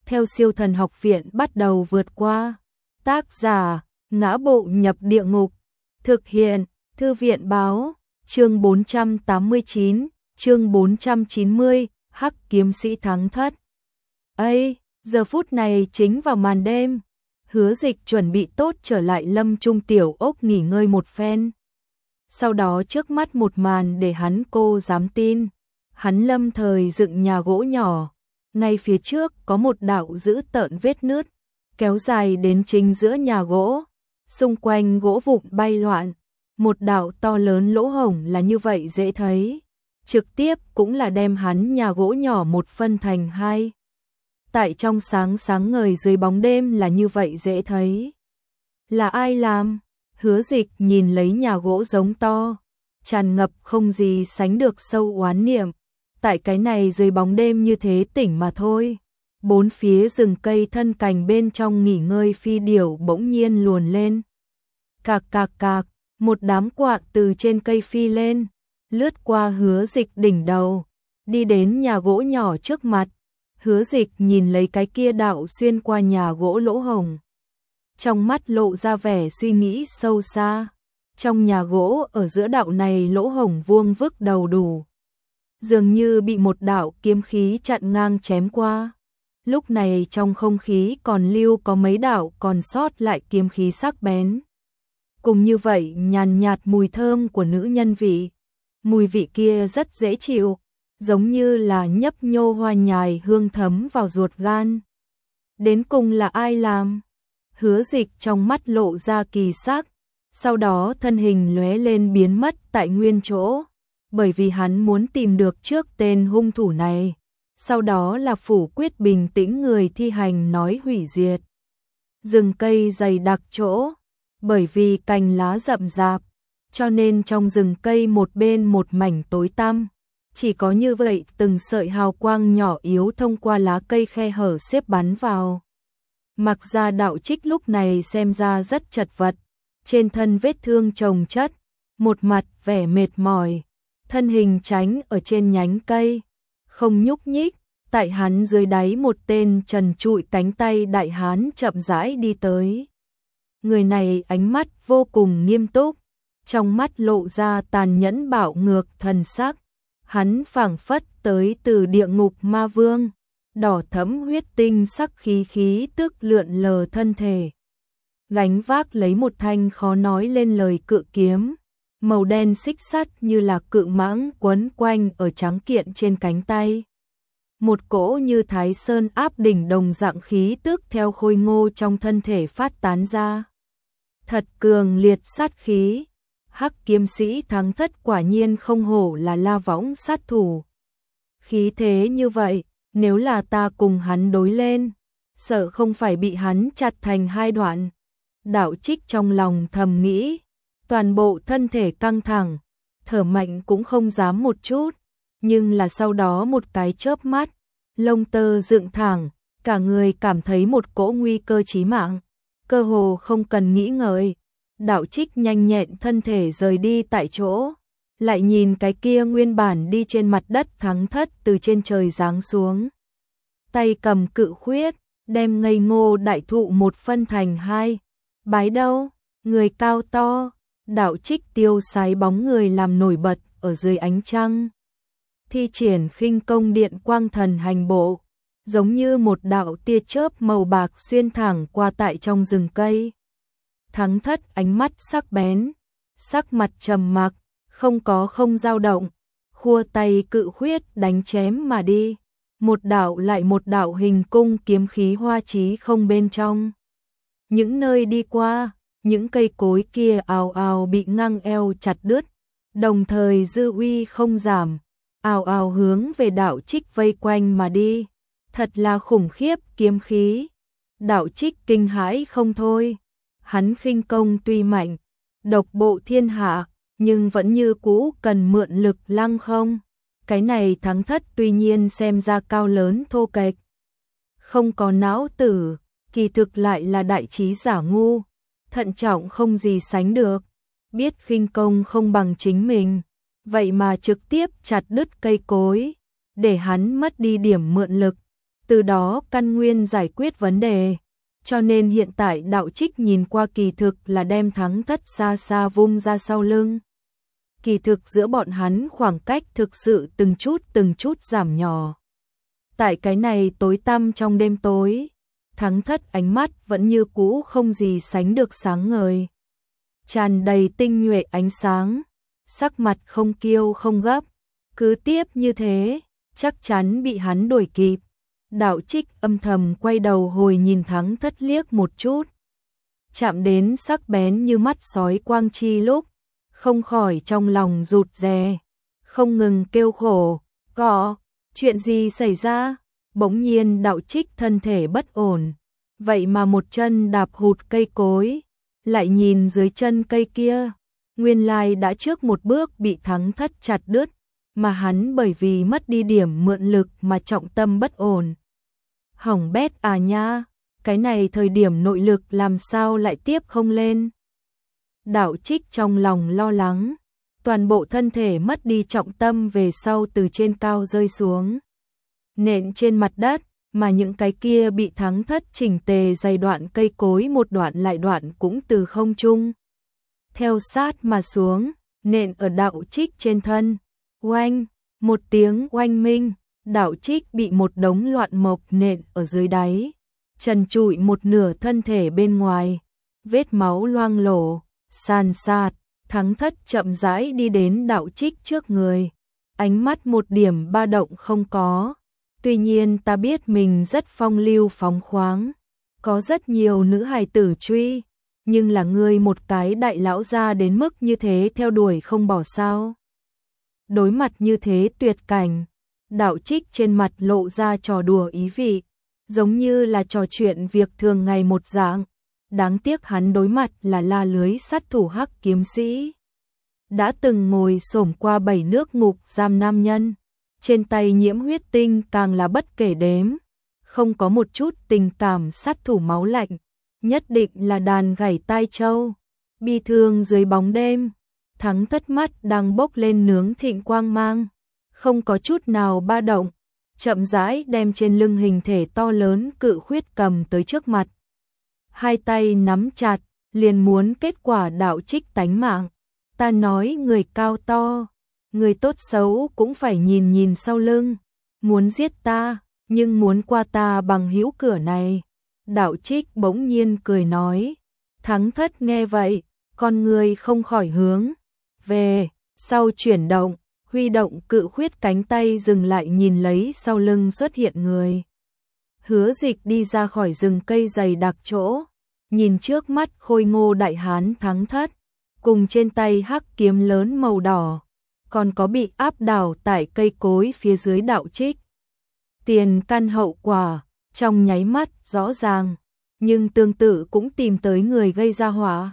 theo Siêu Thần Học Viện bắt đầu vượt qua. Tác giả: Ngã Bộ Nhập Địa Ngục. Thực hiện: Thư viện báo. Chương 489, chương 490, Hắc Kiếm Sĩ Thắng Thất. Ây, giờ phút này chính vào màn đêm. Hứa Dịch chuẩn bị tốt trở lại Lâm Trung tiểu ốc nghỉ ngơi một phen. Sau đó trước mắt một màn để hắn cô dám tin. Hắn lâm thời dựng nhà gỗ nhỏ. Ngay phía trước có một đạo dữ tợn vết nứt, kéo dài đến chính giữa nhà gỗ. Xung quanh gỗ vụn bay loạn. Một đạo to lớn lỗ hổng là như vậy dễ thấy. Trực tiếp cũng là đem hắn nhà gỗ nhỏ một phân thành hai. Tại trong sáng ngời dưới bóng đêm là như vậy dễ thấy. Là ai làm? Hứa Dịch nhìn lấy nhà gỗ giống to, tràn ngập không gì sánh được sâu oán niệm. Tại cái này dưới bóng đêm như thế tỉnh mà thôi. Bốn phía rừng cây thân cành bên trong nghỉ ngơi phi điểu bỗng nhiên luồn lên. Cạc cạc cạc, một đám quạ từ trên cây phi lên, lướt qua Hứa Dịch đỉnh đầu, đi đến nhà gỗ nhỏ trước mặt. Hứa Dịch nhìn lấy cái kia đạo xuyên qua nhà gỗ lỗ hổng. Trong mắt lộ ra vẻ suy nghĩ sâu xa. Trong nhà gỗ ở giữa đạo này lỗ hổng vuông vức đầu đủ. Dường như bị một đạo kiếm khí chặn ngang chém qua. Lúc này trong không khí còn lưu có mấy đạo còn sót lại kiếm khí sắc bén. Cùng như vậy nhàn nhạt mùi thơm của nữ nhân vị. Mùi vị kia rất dễ chịu, giống như là nhấp nhô hoa nhài hương thấm vào ruột gan. Đến cùng là ai làm? Hứa Dịch trong mắt lộ ra kỳ sắc, sau đó thân hình lóe lên biến mất tại nguyên chỗ, bởi vì hắn muốn tìm được trước tên hung thủ này, sau đó là phủ quyết bình tĩnh người thi hành nói hủy diệt. Rừng cây dày đặc chỗ, bởi vì cành lá rậm rạp, cho nên trong rừng cây một bên một mảnh tối tăm. Chỉ có như vậy từng sợi hào quang nhỏ yếu thông qua lá cây khe hở xếp bắn vào. Mặc ra Đạo Trích lúc này xem ra rất chật vật, trên thân vết thương chồng chất, một mặt vẻ mệt mỏi, thân hình tránh ở trên nhánh cây, không nhúc nhích. Tại hắn dưới đáy một tên trần trụi cánh tay đại hán chậm rãi đi tới. Người này ánh mắt vô cùng nghiêm túc, trong mắt lộ ra tàn nhẫn bạo ngược thần sắc. Hắn phảng phất tới từ địa ngục ma vương, đỏ thẫm huyết tinh sắc khí tức lượn lờ thân thể. Gánh vác lấy một thanh khó nói lên lời cự kiếm, màu đen xích sắt như là cự mãng quấn quanh ở trắng kiện trên cánh tay. Một cỗ như Thái Sơn áp đỉnh đồng dạng khí tức theo khôi ngô trong thân thể phát tán ra. Thật cường liệt sát khí. Hắc Kiếm Sĩ Thắng Thất quả nhiên không hổ là La Võng sát thủ. Khí thế như vậy, nếu là ta cùng hắn đối lên, sợ không phải bị hắn chặt thành hai đoạn. Đạo Trích trong lòng thầm nghĩ, toàn bộ thân thể căng thẳng, thở mạnh cũng không dám một chút, nhưng là sau đó một cái chớp mắt, lông tơ dựng thẳng, cả người cảm thấy một cỗ nguy cơ chí mạng, cơ hồ không cần nghĩ ngợi. Đạo Trích nhanh nhẹn thân thể rời đi tại chỗ, lại nhìn cái kia nguyên bản đi trên mặt đất Thắng Thất từ trên trời giáng xuống. Tay cầm cự khuyết, đem ngây ngô đại thụ một phân thành hai. Bái đâu, người cao to, Đạo Trích tiêu sái bóng người làm nổi bật ở dưới ánh trăng. Thi triển khinh công điện quang thần hành bộ, giống như một đạo tia chớp màu bạc xuyên thẳng qua tại trong rừng cây. Thắng Thất ánh mắt sắc bén, sắc mặt trầm mặc, không dao động, khua tay cự khuyết đánh chém mà đi. Một đạo lại một đạo hình cung kiếm khí hoa chí không bên trong. Những nơi đi qua, những cây cối kia ào ào bị ngang eo chặt đứt, đồng thời dư uy không giảm, ào ào hướng về Đạo Trích vây quanh mà đi. Thật là khủng khiếp kiếm khí. Đạo Trích kinh hãi không thôi. Hắn khinh công tuy mạnh, độc bộ thiên hạ, nhưng vẫn như cũ cần mượn lực lăng không. Cái này Thắng Thất tuy nhiên xem ra cao lớn thô kệch, không có não tử, kỳ thực lại là đại trí giả ngu, thận trọng không gì sánh được, biết khinh công không bằng chính mình, vậy mà trực tiếp chặt đứt cây cối, để hắn mất đi điểm mượn lực. từ đó căn nguyên giải quyết vấn đề. Cho nên hiện tại Đạo Trích nhìn qua kỳ thực là đem Thắng Thất xa xa vung ra sau lưng. Kỳ thực giữa bọn hắn khoảng cách thực sự từng chút giảm nhỏ. Tại cái này tối tăm trong đêm tối, Thắng Thất ánh mắt vẫn như cũ không gì sánh được sáng ngời. Tràn đầy tinh nhuệ ánh sáng, sắc mặt không kiêu không gấp, cứ tiếp như thế, chắc chắn bị hắn đuổi kịp. Đạo Trích âm thầm quay đầu hồi nhìn Thắng Thất liếc một chút. Chạm đến sắc bén như mắt sói quang chi lúc, không khỏi trong lòng rụt rè, không ngừng kêu khổ, chuyện gì xảy ra? Bỗng nhiên Đạo Trích thân thể bất ổn, vậy mà một chân đạp hụt cây cối, lại nhìn dưới chân cây kia, nguyên lai đã trước một bước bị Thắng Thất chặt đứt, mà hắn bởi vì mất đi điểm mượn lực mà trọng tâm bất ổn. Hỏng bét à nha, cái này thời điểm nội lực làm sao lại tiếp không lên. Đạo Trích trong lòng lo lắng, toàn bộ thân thể mất đi trọng tâm về sau từ trên cao rơi xuống. Nện trên mặt đất, mà những cái kia bị Thắng Thất chỉnh tề dày đoạn cây cối một đoạn lại đoạn cũng từ không trung theo sát mà xuống, nện ở Đạo Trích trên thân. Oanh, một tiếng oanh minh, Đạo Trích bị một đống loạn mộc nện ở dưới đáy, trần trụi một nửa thân thể bên ngoài, vết máu loang lổ, san sạt. Thắng Thất chậm rãi đi đến Đạo Trích trước người, ánh mắt một điểm ba động không có. Tuy nhiên ta biết mình rất phong lưu phóng khoáng, có rất nhiều nữ hài tử truy, nhưng là ngươi một cái đại lão gia đến mức như thế theo đuổi không bỏ sao. Đối mặt như thế tuyệt cảnh, Đạo Trích trên mặt lộ ra trò đùa ý vị, giống như là trò chuyện việc thường ngày một dạng. Đáng tiếc hắn đối mặt là la lưới sát thủ Hắc kiếm sĩ, đã từng ngồi xổm qua 7 nước ngục giam nam nhân, trên tay nhiễm huyết tinh càng là bất kể đếm, không có một chút tình cảm sát thủ máu lạnh, nhất định là đàn gảy tai châu. Bi thương dưới bóng đêm, Thắng Thất mắt đang bốc lên nướng thịnh quang mang, không có chút nào ba động, chậm rãi đem trên lưng hình thể to lớn cự khuyết cầm tới trước mặt. Hai tay nắm chặt, liền muốn kết quả Đạo Trích tánh mạng. Ta nói người cao to, người tốt xấu cũng phải nhìn nhìn sau lưng, muốn giết ta, nhưng muốn qua ta bằng hữu cửa này. Đạo Trích bỗng nhiên cười nói. Thắng Thất nghe vậy, con người không khỏi hướng về sau chuyển động, huy động cự khuyết cánh tay dừng lại nhìn lấy sau lưng xuất hiện người. Hứa Dịch đi ra khỏi rừng cây dày đặc chỗ, nhìn trước mắt khôi ngô đại hán Thắng Thất, cùng trên tay hắc kiếm lớn màu đỏ, còn có bị áp đảo tại cây cối phía dưới Đạo Trích. Tiền căn hậu quả, trong nháy mắt rõ ràng, nhưng tương tự cũng tìm tới người gây ra họa.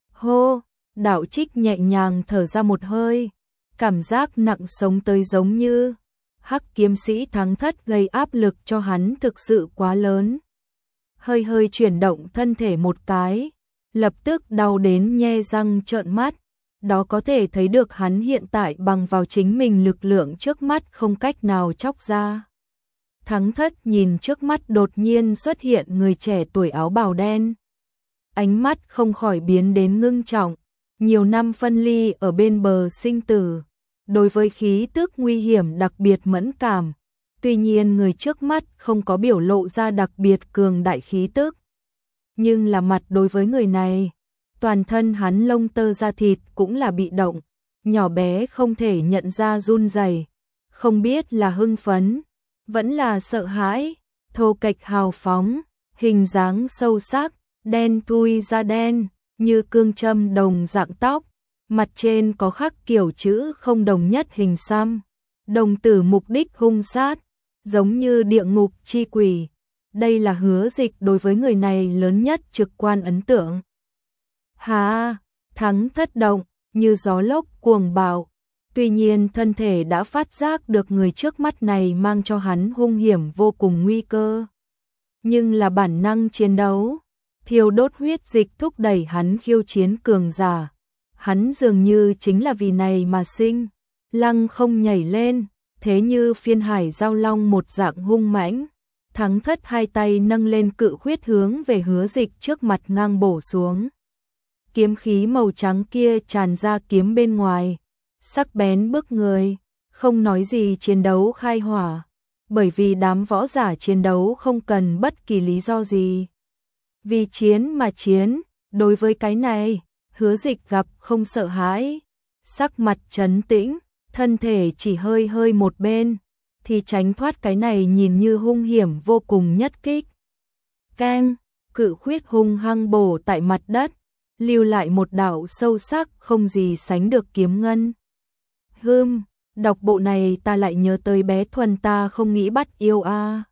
Hô, Đạo Trích nhẹ nhàng thở ra một hơi, cảm giác nặng sống tới giống như Hắc kiếm sĩ Thắng Thất gây áp lực cho hắn thực sự quá lớn. Hơi hơi chuyển động thân thể một cái, lập tức đau đến nhe răng trợn mắt, đó có thể thấy được hắn hiện tại bằng vào chính mình lực lượng trước mắt không cách nào chóc ra. Thắng Thất nhìn trước mắt đột nhiên xuất hiện người trẻ tuổi áo bào đen, ánh mắt không khỏi biến đến ngưng trọng, nhiều năm phân ly ở bên bờ sinh tử, đối với khí tức nguy hiểm đặc biệt mẫn cảm. Tuy nhiên người trước mắt không có biểu lộ ra đặc biệt cường đại khí tức, nhưng là mặt đối với người này, toàn thân hắn lông tơ da thịt cũng là bị động, nhỏ bé không thể nhận ra run rẩy, không biết là hưng phấn, vẫn là sợ hãi, thô kệch hào phóng, hình dáng sâu sắc, đen thui da đen, như cương châm đồng dạng tóc, mặt trên có khắc kiểu chữ không đồng nhất hình xăm, đồng tử mục đích hung sát, giống như địa ngục chi quỷ. Đây là Hứa Dịch đối với người này lớn nhất trực quan ấn tượng. Hà, Thắng Thất động, như gió lốc cuồng bạo. Tuy nhiên thân thể đã phát giác được người trước mắt này mang cho hắn hung hiểm vô cùng nguy cơ. Nhưng là bản năng chiến đấu, thiêu đốt huyết dịch thúc đẩy hắn khiêu chiến cường giả. Hắn dường như chính là vì này mà sinh, lăng không nhảy lên, thế như phiên hải giao long một dạng hung mãnh. Thắng Thất hai tay nâng lên cự khuyết hướng về Hứa Dịch trước mặt ngang bổ xuống. Kiếm khí màu trắng kia tràn ra kiếm bên ngoài, sắc bén bức người, không nói gì chiến đấu khai hỏa, bởi vì đám võ giả chiến đấu không cần bất kỳ lý do gì. Vì chiến mà chiến, đối với cái này, Hứa Dịch gặp không sợ hãi, sắc mặt trấn tĩnh, thân thể chỉ hơi hơi một bên, thì tránh thoát cái này nhìn như hung hiểm vô cùng nhất kích. Keng, cự khuyết hung hăng bổ tại mặt đất, lưu lại một đạo sâu sắc không gì sánh được kiếm ngân. Đọc bộ này ta lại nhớ tới bé Thuần ta không nghĩ bắt yêu a.